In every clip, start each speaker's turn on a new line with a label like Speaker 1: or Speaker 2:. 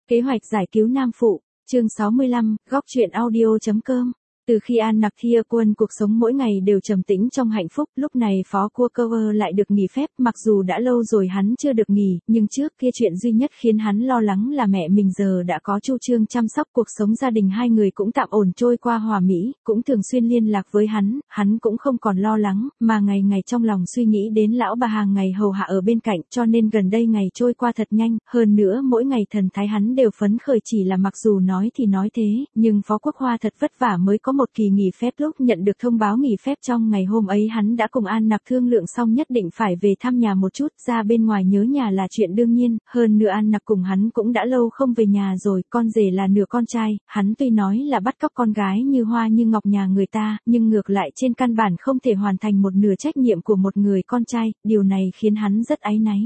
Speaker 1: Kế hoạch giải cứu nam phụ, chương 65, góc truyện audio.com. Từ khi An Nặc Thia Quân cuộc sống mỗi ngày đều trầm tĩnh trong hạnh phúc, lúc này Phó Cua Cover lại được nghỉ phép, mặc dù đã lâu rồi hắn chưa được nghỉ, nhưng trước kia chuyện duy nhất khiến hắn lo lắng là mẹ mình giờ đã có Chu Trương chăm sóc, cuộc sống gia đình hai người cũng tạm ổn trôi qua hòa mỹ, cũng thường xuyên liên lạc với hắn cũng không còn lo lắng, mà ngày ngày trong lòng suy nghĩ đến lão bà hàng ngày hầu hạ ở bên cạnh, cho nên gần đây ngày trôi qua thật nhanh, hơn nữa mỗi ngày thần thái hắn đều phấn khởi, chỉ là mặc dù nói thì nói thế, nhưng Phó Quốc Hoa thật vất vả mới có một kỳ nghỉ phép. Lúc nhận được thông báo nghỉ phép trong ngày hôm ấy, hắn đã cùng An Nặc thương lượng xong nhất định phải về thăm nhà một chút, ra bên ngoài nhớ nhà là chuyện đương nhiên, hơn nữa An Nặc cùng hắn cũng đã lâu không về nhà rồi, con rể là nửa con trai, hắn tuy nói là bắt cóc con gái như hoa như ngọc nhà người ta, nhưng ngược lại trên căn bản không thể hoàn thành một nửa trách nhiệm của một người con trai, điều này khiến hắn rất áy náy.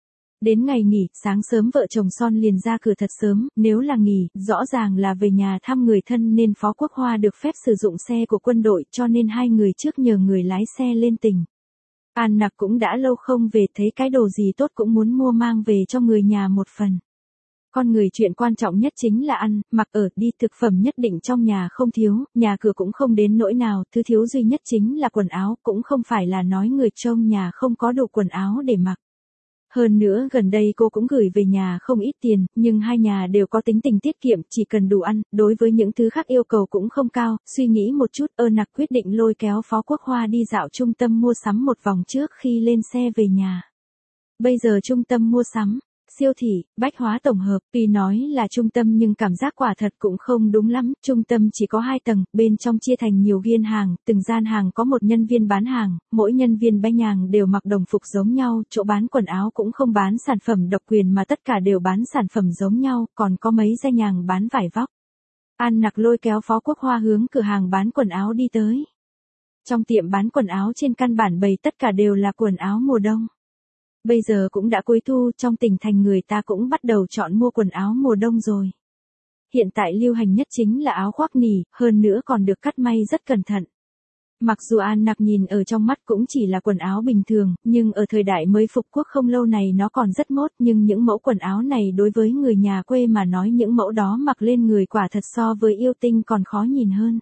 Speaker 1: Đến ngày nghỉ, sáng sớm vợ chồng Son liền ra cửa thật sớm, nếu là nghỉ, rõ ràng là về nhà thăm người thân nên Phó Quốc Hoa được phép sử dụng xe của quân đội, cho nên hai người trước nhờ người lái xe lên tỉnh. An Nặc cũng đã lâu không về, thấy cái đồ gì tốt cũng muốn mua mang về cho người nhà một phần. Con người chuyện quan trọng nhất chính là ăn, mặc ở, đi, thực phẩm nhất định trong nhà không thiếu, nhà cửa cũng không đến nỗi nào, thứ thiếu duy nhất chính là quần áo, cũng không phải là nói người trông nhà không có đủ quần áo để mặc. Hơn nữa gần đây cô cũng gửi về nhà không ít tiền, nhưng hai nhà đều có tính tình tiết kiệm, chỉ cần đủ ăn, đối với những thứ khác yêu cầu cũng không cao. Suy nghĩ một chút, Nặc quyết định lôi kéo Phó Quốc Hoa đi dạo trung tâm mua sắm một vòng trước khi lên xe về nhà. Bây giờ trung tâm mua sắm, siêu thị, bách hóa tổng hợp, tuy nói là trung tâm nhưng cảm giác quả thật cũng không đúng lắm, trung tâm chỉ có 2 tầng, bên trong chia thành nhiều gian hàng, từng gian hàng có một nhân viên bán hàng, mỗi nhân viên bánh nhàng đều mặc đồng phục giống nhau, chỗ bán quần áo cũng không bán sản phẩm độc quyền mà tất cả đều bán sản phẩm giống nhau, còn có mấy gian nhàng bán vải vóc. An Nặc lôi kéo Phó Quốc Hoa hướng cửa hàng bán quần áo đi tới. Trong tiệm bán quần áo trên căn bản bày tất cả đều là quần áo mùa đông. Bây giờ cũng đã cuối thu, trong tỉnh thành người ta cũng bắt đầu chọn mua quần áo mùa đông rồi. Hiện tại lưu hành nhất chính là áo khoác nỉ, hơn nữa còn được cắt may rất cẩn thận. Mặc dù An Nặc nhìn ở trong mắt cũng chỉ là quần áo bình thường, nhưng ở thời đại mới phục quốc không lâu này nó còn rất mốt, nhưng những mẫu quần áo này đối với người nhà quê mà nói, những mẫu đó mặc lên người quả thật so với yêu tinh còn khó nhìn hơn.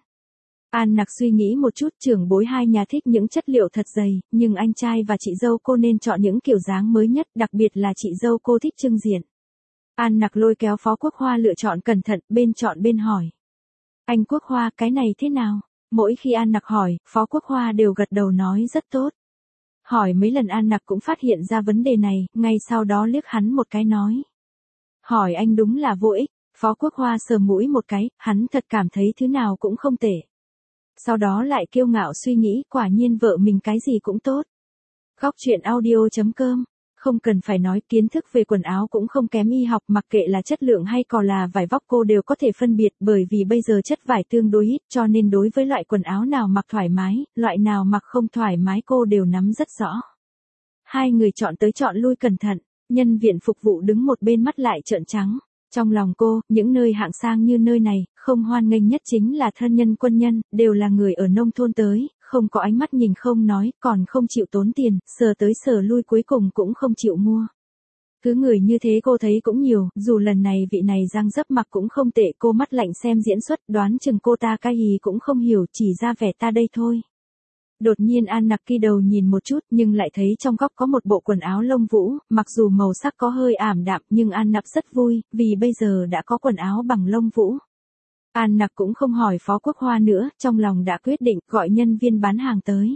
Speaker 1: An Nặc suy nghĩ một chút, trưởng bối hai nhà thích những chất liệu thật dày, nhưng anh trai và chị dâu cô nên chọn những kiểu dáng mới nhất, đặc biệt là chị dâu cô thích trưng diện. An Nặc lôi kéo Phó Quốc Hoa lựa chọn cẩn thận, bên chọn bên hỏi. Anh Quốc Hoa, cái này thế nào? Mỗi khi An Nặc hỏi, Phó Quốc Hoa đều gật đầu nói rất tốt. Hỏi mấy lần An Nặc cũng phát hiện ra vấn đề này, ngay sau đó liếc hắn một cái nói. Hỏi anh đúng là vô ích. Phó Quốc Hoa sờ mũi một cái, hắn thật cảm thấy thứ nào cũng không tệ. Sau đó lại kiêu ngạo suy nghĩ, quả nhiên vợ mình cái gì cũng tốt. Góc truyện audio.com. Không cần phải nói, kiến thức về quần áo cũng không kém y học, mặc kệ là chất lượng hay còn là vải vóc cô đều có thể phân biệt, bởi vì bây giờ chất vải tương đối ít, cho nên đối với loại quần áo nào mặc thoải mái, loại nào mặc không thoải mái cô đều nắm rất rõ. Hai người chọn tới chọn lui cẩn thận, nhân viên phục vụ đứng một bên mắt lại trợn trắng. Trong lòng cô, những nơi hạng sang như nơi này, không hoan nghênh nhất chính là thân nhân quân nhân, đều là người ở nông thôn tới, không có ánh mắt nhìn không nói, còn không chịu tốn tiền, sờ tới sờ lui cuối cùng cũng không chịu mua. Cứ người như thế cô thấy cũng nhiều, dù lần này vị này răng dấp mặc cũng không tệ, cô mắt lạnh xem diễn xuất, đoán chừng cô ta cái gì cũng không hiểu, chỉ ra vẻ ta đây thôi. Đột nhiên An Nặc kỳ đầu nhìn một chút, nhưng lại thấy trong góc có một bộ quần áo lông vũ, mặc dù màu sắc có hơi ảm đạm, nhưng An Nặc rất vui, vì bây giờ đã có quần áo bằng lông vũ. An Nặc cũng không hỏi Phó Quốc Hoa nữa, trong lòng đã quyết định, gọi nhân viên bán hàng tới.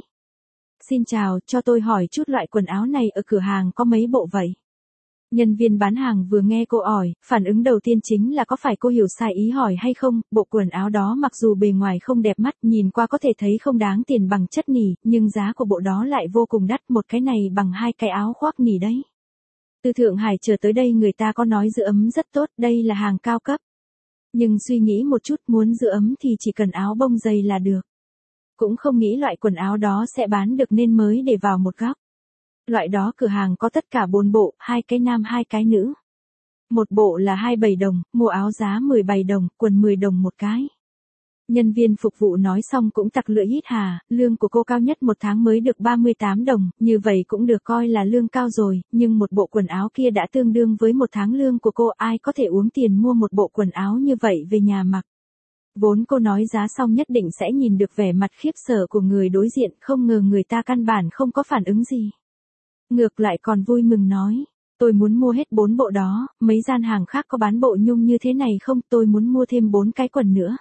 Speaker 1: Xin chào, cho tôi hỏi chút loại quần áo này ở cửa hàng có mấy bộ vậy? Nhân viên bán hàng vừa nghe cô hỏi, phản ứng đầu tiên chính là có phải cô hiểu sai ý hỏi hay không, bộ quần áo đó mặc dù bề ngoài không đẹp mắt, nhìn qua có thể thấy không đáng tiền bằng chất nỉ, nhưng giá của bộ đó lại vô cùng đắt, một cái này bằng 2 cái áo khoác nỉ đấy. Từ Thượng Hải trở tới đây người ta có nói giữ ấm rất tốt, đây là hàng cao cấp. Nhưng suy nghĩ một chút, muốn giữ ấm thì chỉ cần áo bông dày là được. Cũng không nghĩ loại quần áo đó sẽ bán được nên mới để vào một góc. Loại đó cửa hàng có tất cả 4 bộ, 2 cái nam 2 cái nữ. Một bộ là 27 đồng, mua áo giá 17 đồng, quần 10 đồng một cái. Nhân viên phục vụ nói xong cũng tặc lưỡi hít hà, lương của cô cao nhất một tháng mới được 38 đồng, như vậy cũng được coi là lương cao rồi, nhưng một bộ quần áo kia đã tương đương với một tháng lương của cô, ai có thể uống tiền mua một bộ quần áo như vậy về nhà mặc. Vốn cô nói giá xong nhất định sẽ nhìn được vẻ mặt khiếp sợ của người đối diện, không ngờ người ta căn bản không có phản ứng gì. Ngược lại còn vui mừng nói, tôi muốn mua hết 4 bộ đó, mấy gian hàng khác có bán bộ nhung như thế này không, tôi muốn mua thêm 4 cái quần nữa.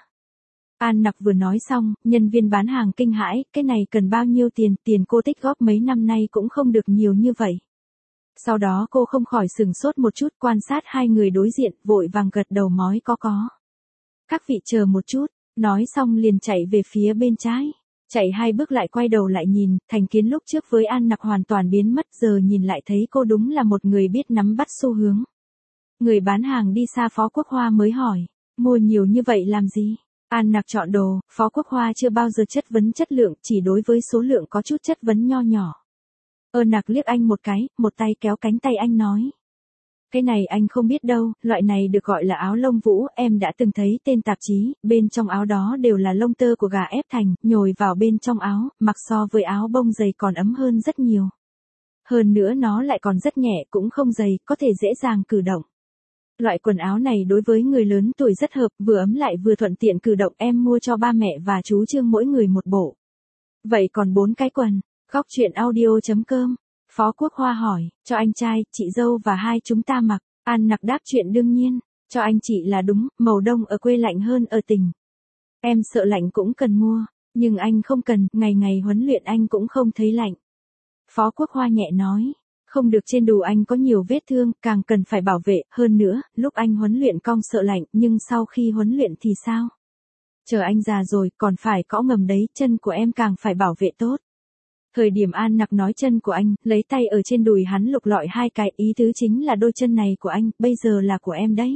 Speaker 1: An Nặc vừa nói xong, nhân viên bán hàng kinh hãi, cái này cần bao nhiêu tiền, tiền cô tích góp mấy năm nay cũng không được nhiều như vậy. Sau đó cô không khỏi sửng sốt một chút, quan sát hai người đối diện, vội vàng gật đầu mói có. Các vị chờ một chút, nói xong liền chạy về phía bên trái. Chạy 2 bước lại quay đầu lại nhìn, thành kiến lúc trước với An Nặc hoàn toàn biến mất, giờ nhìn lại thấy cô đúng là một người biết nắm bắt xu hướng. Người bán hàng đi xa Phó Quốc Hoa mới hỏi, mua nhiều như vậy làm gì? An Nặc chọn đồ, Phó Quốc Hoa chưa bao giờ chất vấn chất lượng, chỉ đối với số lượng có chút chất vấn nho nhỏ. Nặc liếc anh một cái, một tay kéo cánh tay anh nói. Cái này anh không biết đâu, loại này được gọi là áo lông vũ, em đã từng thấy tên tạp chí, bên trong áo đó đều là lông tơ của gà ép thành, nhồi vào bên trong áo, mặc so với áo bông dày còn ấm hơn rất nhiều. Hơn nữa nó lại còn rất nhẹ, cũng không dày, có thể dễ dàng cử động. Loại quần áo này đối với người lớn tuổi rất hợp, vừa ấm lại vừa thuận tiện cử động, em mua cho ba mẹ và chú Trương mỗi người một bộ. Vậy còn 4 cái quần, góc chuyện audio.com. Phó Quốc Hoa hỏi, cho anh trai, chị dâu và hai chúng ta mặc. An Nặc đáp chuyện đương nhiên, cho anh chị là đúng, màu đông ở quê lạnh hơn ở tỉnh. Em sợ lạnh cũng cần mua, nhưng anh không cần, ngày ngày huấn luyện anh cũng không thấy lạnh. Phó Quốc Hoa nhẹ nói, không được, trên đùi anh có nhiều vết thương, càng cần phải bảo vệ, hơn nữa, lúc anh huấn luyện cong sợ lạnh, nhưng sau khi huấn luyện thì sao? Chờ anh già rồi, còn phải cõng ngầm đấy, chân của em càng phải bảo vệ tốt. Thời điểm An Nặc nói chân của anh, lấy tay ở trên đùi hắn lục lọi 2 cái, ý tứ chính là đôi chân này của anh, bây giờ là của em đấy.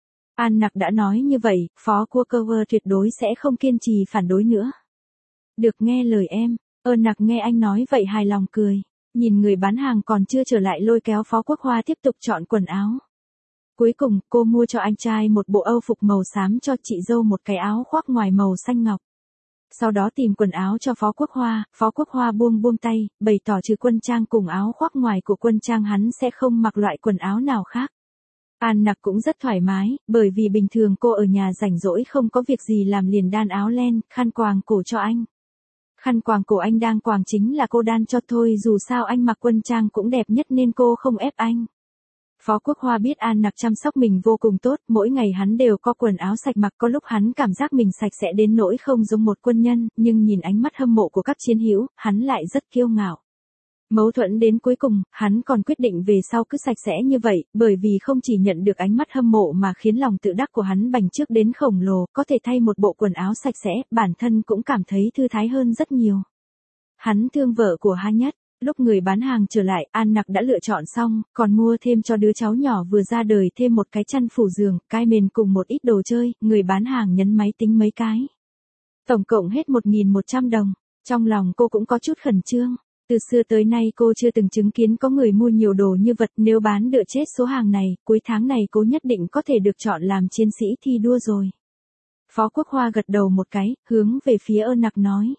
Speaker 1: An Nặc đã nói như vậy, Phó Quốc Cover tuyệt đối sẽ không kiên trì phản đối nữa. Được, nghe lời em. Nặc nghe anh nói vậy hài lòng cười, nhìn người bán hàng còn chưa trở lại lôi kéo Phó Quốc Hoa tiếp tục chọn quần áo. Cuối cùng, cô mua cho anh trai một bộ âu phục màu xám, cho chị dâu một cái áo khoác ngoài màu xanh ngọc. Sau đó tìm quần áo cho Phó Quốc Hoa buông tay, bày tỏ trừ quân trang cùng áo khoác ngoài của quân trang hắn sẽ không mặc loại quần áo nào khác. An Nặc cũng rất thoải mái, bởi vì bình thường cô ở nhà rảnh rỗi không có việc gì làm liền đan áo len, khăn quàng cổ cho anh. Khăn quàng cổ anh đang quàng chính là cô đan cho thôi, dù sao anh mặc quân trang cũng đẹp nhất nên cô không ép anh. Phó Quốc Hoa biết An Nặc chăm sóc mình vô cùng tốt, mỗi ngày hắn đều có quần áo sạch mặc, có lúc hắn cảm giác mình sạch sẽ đến nỗi không giống một quân nhân, nhưng nhìn ánh mắt hâm mộ của các chiến hữu, hắn lại rất kiêu ngạo. Mâu thuẫn đến cuối cùng, hắn còn quyết định về sau cứ sạch sẽ như vậy, bởi vì không chỉ nhận được ánh mắt hâm mộ mà khiến lòng tự đắc của hắn bành trướng đến khổng lồ, có thể thay một bộ quần áo sạch sẽ, bản thân cũng cảm thấy thư thái hơn rất nhiều. Hắn thương vợ của Ha Nhất. Lúc người bán hàng trở lại, An Nặc đã lựa chọn xong, còn mua thêm cho đứa cháu nhỏ vừa ra đời thêm một cái chăn phủ giường, cái mền cùng một ít đồ chơi, người bán hàng nhấn máy tính mấy cái. Tổng cộng hết 1.100 đồng, trong lòng cô cũng có chút khẩn trương. Từ xưa tới nay cô chưa từng chứng kiến có người mua nhiều đồ như vật, nếu bán đựa chết số hàng này, cuối tháng này cô nhất định có thể được chọn làm chiến sĩ thi đua rồi. Phó Quốc Hoa gật đầu một cái, hướng về phía Nặc nói.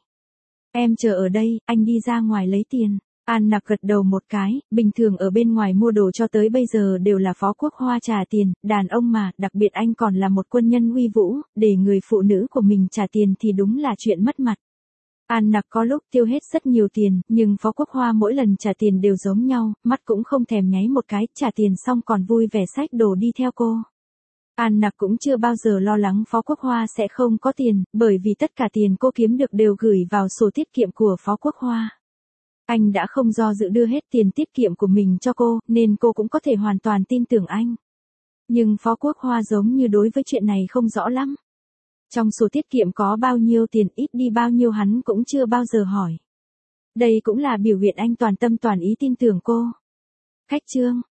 Speaker 1: Em chờ ở đây, anh đi ra ngoài lấy tiền. An Nặc gật đầu một cái, bình thường ở bên ngoài mua đồ cho tới bây giờ đều là Phó Quốc Hoa trả tiền, đàn ông mà, đặc biệt anh còn là một quân nhân uy vũ, để người phụ nữ của mình trả tiền thì đúng là chuyện mất mặt. An Nặc có lúc tiêu hết rất nhiều tiền, nhưng Phó Quốc Hoa mỗi lần trả tiền đều giống nhau, mắt cũng không thèm nháy một cái, trả tiền xong còn vui vẻ xách đồ đi theo cô. An Nặc cũng chưa bao giờ lo lắng Phó Quốc Hoa sẽ không có tiền, bởi vì tất cả tiền cô kiếm được đều gửi vào sổ tiết kiệm của Phó Quốc Hoa. Anh đã không do dự đưa hết tiền tiết kiệm của mình cho cô, nên cô cũng có thể hoàn toàn tin tưởng anh. Nhưng Phó Quốc Hoa giống như đối với chuyện này không rõ lắm. Trong sổ tiết kiệm có bao nhiêu tiền, ít đi bao nhiêu hắn cũng chưa bao giờ hỏi. Đây cũng là biểu hiện anh toàn tâm toàn ý tin tưởng cô. Khách chương.